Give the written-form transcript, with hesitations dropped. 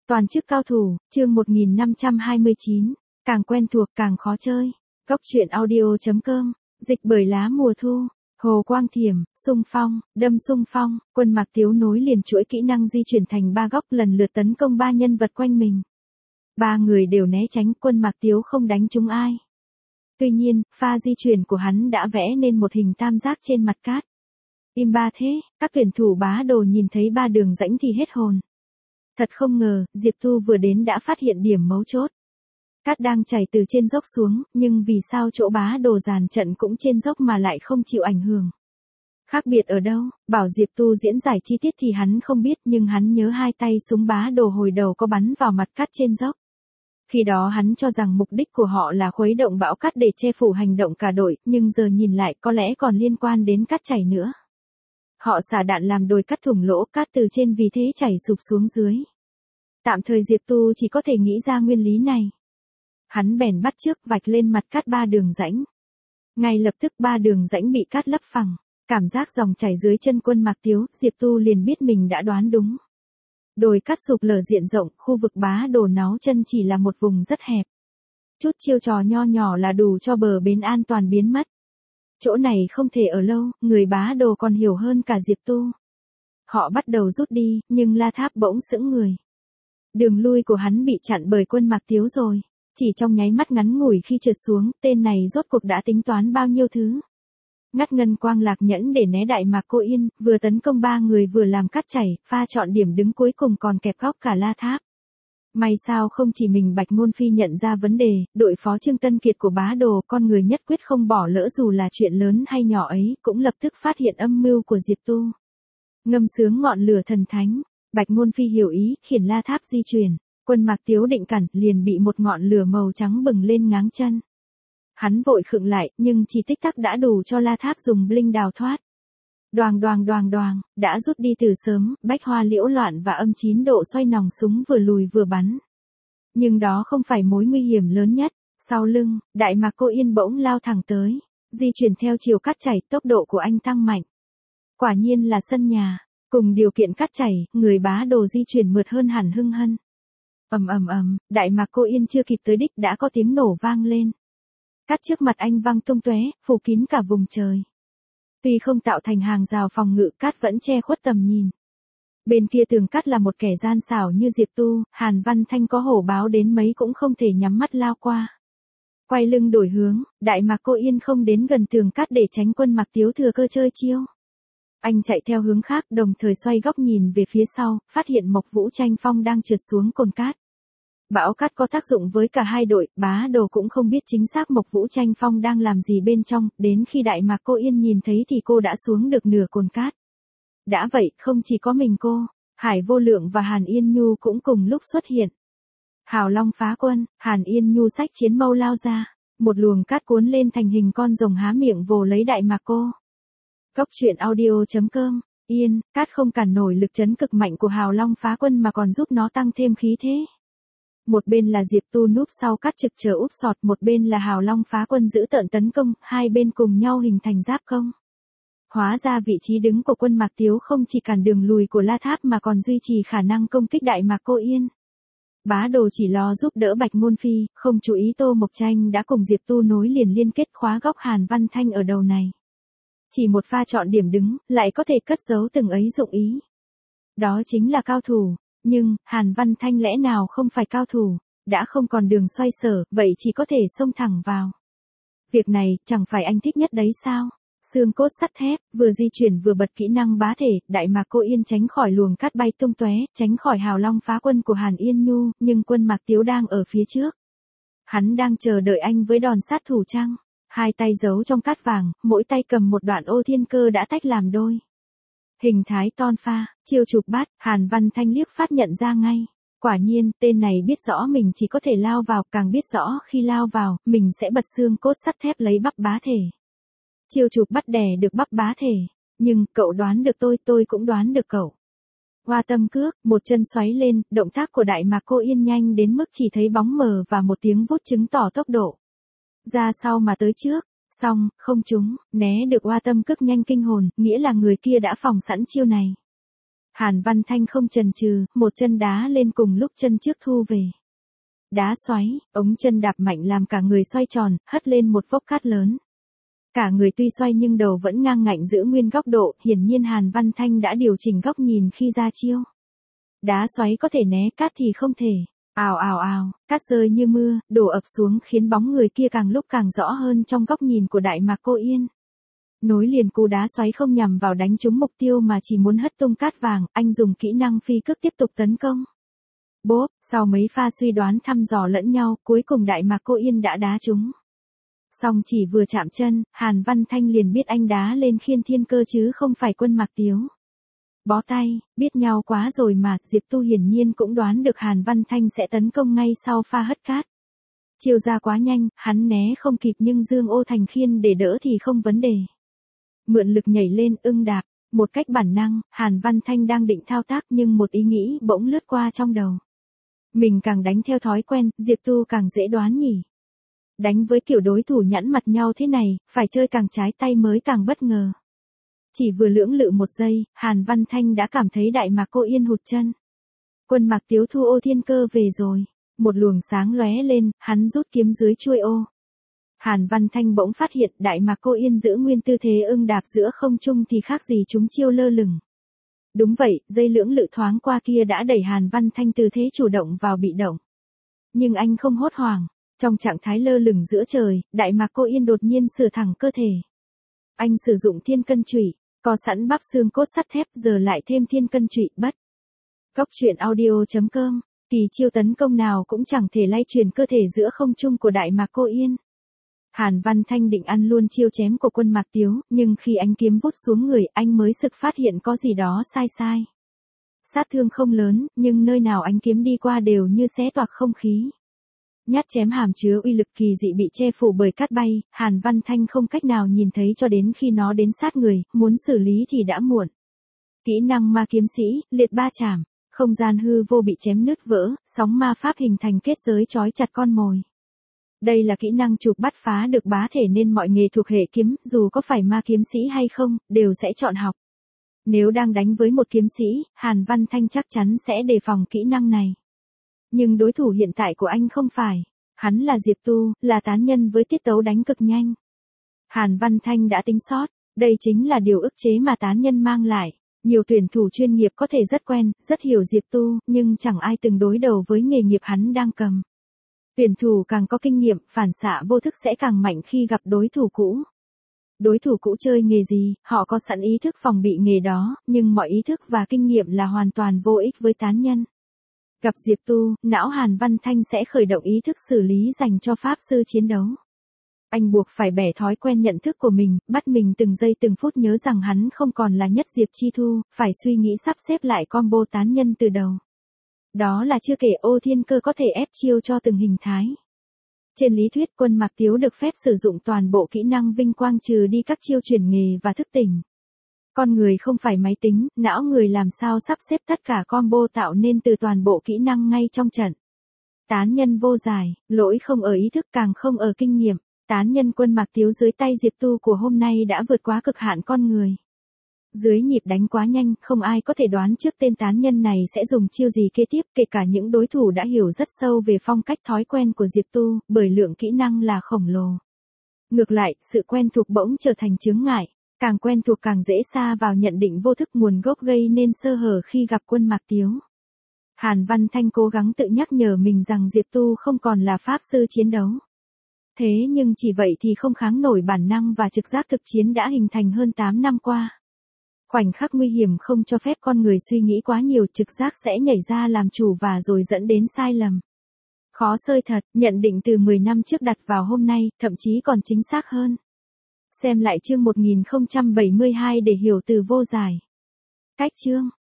Toàn chức cao thủ, chương 1529, càng quen thuộc càng khó chơi. Góc truyện audio.com, dịch bởi lá mùa thu. Hồ Quang Thiểm, xung phong, đâm xung phong, Quân Mạc Tiếu nối liền chuỗi kỹ năng di chuyển thành 3 góc lần lượt tấn công 3 nhân vật quanh mình. 3 người đều né tránh, Quân Mạc Tiếu không đánh trúng ai. Tuy nhiên, pha di chuyển của hắn đã vẽ nên một hình tam giác trên mặt cát. Im ba thế, các tuyển thủ bá đồ nhìn thấy 3 đường rãnh thì hết hồn. Thật không ngờ, Diệp Tu vừa đến đã phát hiện điểm mấu chốt. Cát đang chảy từ trên dốc xuống, nhưng vì sao chỗ bá đồ dàn trận cũng trên dốc mà lại không chịu ảnh hưởng? Khác biệt ở đâu? Bảo Diệp Tu diễn giải chi tiết thì hắn không biết, nhưng hắn nhớ 2 tay súng bá đồ hồi đầu có bắn vào mặt cát trên dốc. Khi đó hắn cho rằng mục đích của họ là khuấy động bão cát để che phủ hành động cả đội, nhưng giờ nhìn lại có lẽ còn liên quan đến cát chảy nữa. Họ xả đạn làm đồi cắt thủng lỗ cát từ trên vì thế chảy sụp xuống dưới. Tạm thời Diệp Tu chỉ có thể nghĩ ra nguyên lý này. Hắn bèn bắt chước vạch lên mặt cát 3 đường rãnh. Ngay lập tức 3 đường rãnh bị cát lấp phẳng. Cảm giác dòng chảy dưới chân Quân Mạc Tiếu, Diệp Tu liền biết mình đã đoán đúng. Đồi cát sụp lở diện rộng, khu vực bá đồ náu chân chỉ là một vùng rất hẹp. Chút chiêu trò nho nhỏ là đủ cho bờ bến an toàn biến mất. Chỗ này không thể ở lâu, người bá đồ còn hiểu hơn cả Diệp Tu. Họ bắt đầu rút đi, nhưng La Tháp bỗng sững người. Đường lui của hắn bị chặn bởi Quân Mạc Tiếu rồi. Chỉ trong nháy mắt ngắn ngủi khi trượt xuống, tên này rốt cuộc đã tính toán bao nhiêu thứ. Ngắt ngân quang lạc nhẫn để né Đại Mạc Cô Yên, vừa tấn công 3 người vừa làm cát chảy, pha chọn điểm đứng cuối cùng còn kẹp góc cả La Tháp. May sao không chỉ mình Bạch Ngôn Phi nhận ra vấn đề, đội phó Trương Tân Kiệt của bá đồ, con người nhất quyết không bỏ lỡ dù là chuyện lớn hay nhỏ ấy, cũng lập tức phát hiện âm mưu của Diệp Tu. Ngâm sướng ngọn lửa thần thánh, Bạch Ngôn Phi hiểu ý, khiển La Tháp di chuyển. Quân Mạc Tiếu định cản, liền bị một ngọn lửa màu trắng bừng lên ngáng chân. Hắn vội khựng lại, nhưng chỉ tích tắc đã đủ cho La Tháp dùng blinh đào thoát. Đoàng đoàng đoàng đoàng, đã rút đi từ sớm, bách hoa liễu loạn và âm 9 độ xoay nòng súng vừa lùi vừa bắn. Nhưng đó không phải mối nguy hiểm lớn nhất. Sau lưng, Đại Mạc Cô Yên bỗng lao thẳng tới, di chuyển theo chiều cát chảy, tốc độ của anh tăng mạnh. Quả nhiên là sân nhà, cùng điều kiện cát chảy, người bá đồ di chuyển mượt hơn hẳn Hưng Hân. Ầm ầm ầm, Đại Mạc Cô Yên chưa kịp tới đích đã có tiếng nổ vang lên. Cát trước mặt anh văng tung tóe, phủ kín cả vùng trời. Tuy không tạo thành hàng rào phòng ngự, cát vẫn che khuất tầm nhìn. Bên kia tường cát là một kẻ gian xảo như Diệp Tu, Hàn Văn Thanh có hổ báo đến mấy cũng không thể nhắm mắt lao qua. Quay lưng đổi hướng, Đại Mạc Cô Yên không đến gần tường cát để tránh Quân Mạc Tiếu thừa cơ chơi chiêu. Anh chạy theo hướng khác, đồng thời xoay góc nhìn về phía sau, phát hiện Mộc Vũ Tranh Phong đang trượt xuống cồn cát. Bão cát có tác dụng với cả hai đội, bá đồ cũng không biết chính xác Mộc Vũ Tranh Phong đang làm gì bên trong, đến khi Đại Mạc Cô Yên nhìn thấy thì cô đã xuống được nửa cồn cát. Đã vậy, không chỉ có mình cô, Hải Vô Lượng và Hàn Yên Nhu cũng cùng lúc xuất hiện. Hào Long phá quân, Hàn Yên Nhu xách chiến mâu lao ra, một luồng cát cuốn lên thành hình con rồng há miệng vồ lấy Đại Mạc cô. Góc truyện audio.com, Yên, cát không cản nổi lực chấn cực mạnh của Hào Long phá quân mà còn giúp nó tăng thêm khí thế. Một bên là Diệp Tu núp sau cát trực chờ úp sọt, một bên là Hào Long phá quân giữ tợn tấn công, hai bên cùng nhau hình thành giáp công. Hóa ra vị trí đứng của Quân Mạc Tiếu không chỉ cản đường lùi của La Tháp mà còn duy trì khả năng công kích Đại Mạc Cô Yên. Bá đồ chỉ lo giúp đỡ Bạch Ngôn Phi, không chú ý Tô Mộc Tranh đã cùng Diệp Tu nối liền liên kết khóa góc Hàn Văn Thanh ở đầu này. Chỉ một pha chọn điểm đứng, lại có thể cất giấu từng ấy dụng ý. Đó chính là cao thủ, nhưng, Hàn Văn Thanh lẽ nào không phải cao thủ, đã không còn đường xoay sở, vậy chỉ có thể xông thẳng vào. Việc này, chẳng phải anh thích nhất đấy sao? Xương cốt sắt thép, vừa di chuyển vừa bật kỹ năng bá thể, Đại Mạc Cô Yên tránh khỏi luồng cát bay tung tóe, tránh khỏi Hào Long phá quân của Hàn Yên Nhu, nhưng Quân Mạc Tiếu đang ở phía trước. Hắn đang chờ đợi anh với đòn sát thủ chăng? Hai tay giấu trong cát vàng, mỗi tay cầm một đoạn ô thiên cơ đã tách làm đôi. Hình thái ton pha, chiêu chụp bát, Hàn Văn Thanh liếc phát nhận ra ngay. Quả nhiên, tên này biết rõ mình chỉ có thể lao vào, càng biết rõ khi lao vào, mình sẽ bật xương cốt sắt thép lấy bắp bá thể. Chiêu chụp bắt đè được bắp bá thể. Nhưng, cậu đoán được tôi cũng đoán được cậu. Hoa tâm cước, một chân xoáy lên, động tác của Đại Mạc Cô Yên nhanh đến mức chỉ thấy bóng mờ và một tiếng vút chứng tỏ tốc độ. Ra sau mà tới trước. Xong, không trúng, né được hoa tâm cước nhanh kinh hồn, nghĩa là người kia đã phòng sẵn chiêu này. Hàn Văn Thanh không chần chừ, một chân đá lên cùng lúc chân trước thu về. Đá xoáy, ống chân đạp mạnh làm cả người xoay tròn, hất lên một vốc cát lớn. Cả người tuy xoay nhưng đầu vẫn ngang ngạnh giữ nguyên góc độ, hiển nhiên Hàn Văn Thanh đã điều chỉnh góc nhìn khi ra chiêu. Đá xoáy có thể né, cát thì không thể. Ào ào ào, cát rơi như mưa, đổ ập xuống khiến bóng người kia càng lúc càng rõ hơn trong góc nhìn của Đại Mạc Cô Yên. Nối liền cú đá xoáy không nhằm vào đánh trúng mục tiêu mà chỉ muốn hất tung cát vàng, anh dùng kỹ năng phi cước tiếp tục tấn công. Bốp, sau mấy pha suy đoán thăm dò lẫn nhau, cuối cùng Đại Mạc Cô Yên đã đá trúng. Song chỉ vừa chạm chân, Hàn Văn Thanh liền biết anh đá lên Khiên Thiên Cơ chứ không phải Quân Mạc Tiếu. Bó tay, biết nhau quá rồi mà, Diệp Tu hiển nhiên cũng đoán được Hàn Văn Thanh sẽ tấn công ngay sau pha hất cát. Chiêu ra quá nhanh, hắn né không kịp nhưng Dương Ô Thành Khiên để đỡ thì không vấn đề. Mượn lực nhảy lên, ưng đạp, một cách bản năng, Hàn Văn Thanh đang định thao tác nhưng một ý nghĩ bỗng lướt qua trong đầu. Mình càng đánh theo thói quen, Diệp Tu càng dễ đoán nhỉ. Đánh với kiểu đối thủ nhẵn mặt nhau thế này, phải chơi càng trái tay mới càng bất ngờ. Chỉ vừa lưỡng lự một giây, Hàn Văn Thanh đã cảm thấy Đại Mạc Cô Yên hụt chân. Quân Mạc Tiếu thu ô thiên cơ về rồi. Một luồng sáng lóe lên, hắn rút kiếm dưới chuôi ô. Hàn Văn Thanh bỗng phát hiện Đại Mạc Cô Yên giữ nguyên tư thế ưng đạp giữa không trung thì khác gì chúng chiêu lơ lửng. Đúng vậy, giây lưỡng lự thoáng qua kia đã đẩy Hàn Văn Thanh từ thế chủ động vào bị động. Nhưng anh không hốt hoảng. Trong trạng thái lơ lửng giữa trời, Đại Mạc Cô Yên đột nhiên sửa thẳng cơ thể. Anh sử dụng thiên cân chủy, có sẵn bắp xương cốt sắt thép giờ lại thêm thiên cân chủy bất. Góc truyện audio.com, kỳ chiêu tấn công nào cũng chẳng thể lay chuyển cơ thể giữa không trung của Đại Mạc Cô Yên. Hàn Văn Thanh định ăn luôn chiêu chém của Quân Mạc Tiếu, nhưng khi anh kiếm vút xuống người anh mới sực phát hiện có gì đó sai sai. Sát thương không lớn, nhưng nơi nào anh kiếm đi qua đều như xé toạc không khí. Nhát chém hàm chứa uy lực kỳ dị bị che phủ bởi cát bay, Hàn Văn Thanh không cách nào nhìn thấy cho đến khi nó đến sát người, muốn xử lý thì đã muộn. Kỹ năng ma kiếm sĩ, liệt ba chảm, không gian hư vô bị chém nứt vỡ, sóng ma pháp hình thành kết giới trói chặt con mồi. Đây là kỹ năng chụp bắt phá được bá thể nên mọi nghề thuộc hệ kiếm, dù có phải ma kiếm sĩ hay không, đều sẽ chọn học. Nếu đang đánh với một kiếm sĩ, Hàn Văn Thanh chắc chắn sẽ đề phòng kỹ năng này. Nhưng đối thủ hiện tại của anh không phải. Hắn là Diệp Tu, là tán nhân với tiết tấu đánh cực nhanh. Hàn Văn Thanh đã tính sót, đây chính là điều ức chế mà tán nhân mang lại. Nhiều tuyển thủ chuyên nghiệp có thể rất quen, rất hiểu Diệp Tu, nhưng chẳng ai từng đối đầu với nghề nghiệp hắn đang cầm. Tuyển thủ càng có kinh nghiệm, phản xạ vô thức sẽ càng mạnh khi gặp đối thủ cũ. Đối thủ cũ chơi nghề gì, họ có sẵn ý thức phòng bị nghề đó, nhưng mọi ý thức và kinh nghiệm là hoàn toàn vô ích với tán nhân. Gặp Diệp Tu, não Hàn Văn Thanh sẽ khởi động ý thức xử lý dành cho pháp sư chiến đấu. Anh buộc phải bẻ thói quen nhận thức của mình, bắt mình từng giây từng phút nhớ rằng hắn không còn là nhất Diệp Chi Thu, phải suy nghĩ sắp xếp lại combo tán nhân từ đầu. Đó là chưa kể ô thiên cơ có thể ép chiêu cho từng hình thái. Trên lý thuyết Quân Mạc Tiếu được phép sử dụng toàn bộ kỹ năng vinh quang trừ đi các chiêu chuyển nghề và thức tỉnh. Con người không phải máy tính, não người làm sao sắp xếp tất cả combo tạo nên từ toàn bộ kỹ năng ngay trong trận. Tán nhân vô giải, lỗi không ở ý thức càng không ở kinh nghiệm. Tán nhân Quân Mạc Tiếu dưới tay Diệp Tu của hôm nay đã vượt quá cực hạn con người. Dưới nhịp đánh quá nhanh, không ai có thể đoán trước tên tán nhân này sẽ dùng chiêu gì kế tiếp, kể cả những đối thủ đã hiểu rất sâu về phong cách thói quen của Diệp Tu, bởi lượng kỹ năng là khổng lồ. Ngược lại, sự quen thuộc bỗng trở thành chướng ngại, càng quen thuộc càng dễ sa vào nhận định vô thức nguồn gốc gây nên sơ hở khi gặp Quân Mạc Tiếu. Hàn Văn Thanh cố gắng tự nhắc nhở mình rằng Diệp Tu không còn là pháp sư chiến đấu. Thế nhưng chỉ vậy thì không kháng nổi bản năng và trực giác thực chiến đã hình thành hơn 8 năm qua. Khoảnh khắc nguy hiểm không cho phép con người suy nghĩ quá nhiều, trực giác sẽ nhảy ra làm chủ và rồi dẫn đến sai lầm. Khó xơi thật, nhận định từ 10 năm trước đặt vào hôm nay, thậm chí còn chính xác hơn. Xem lại chương 1072 để hiểu từ vô giải. Cách chương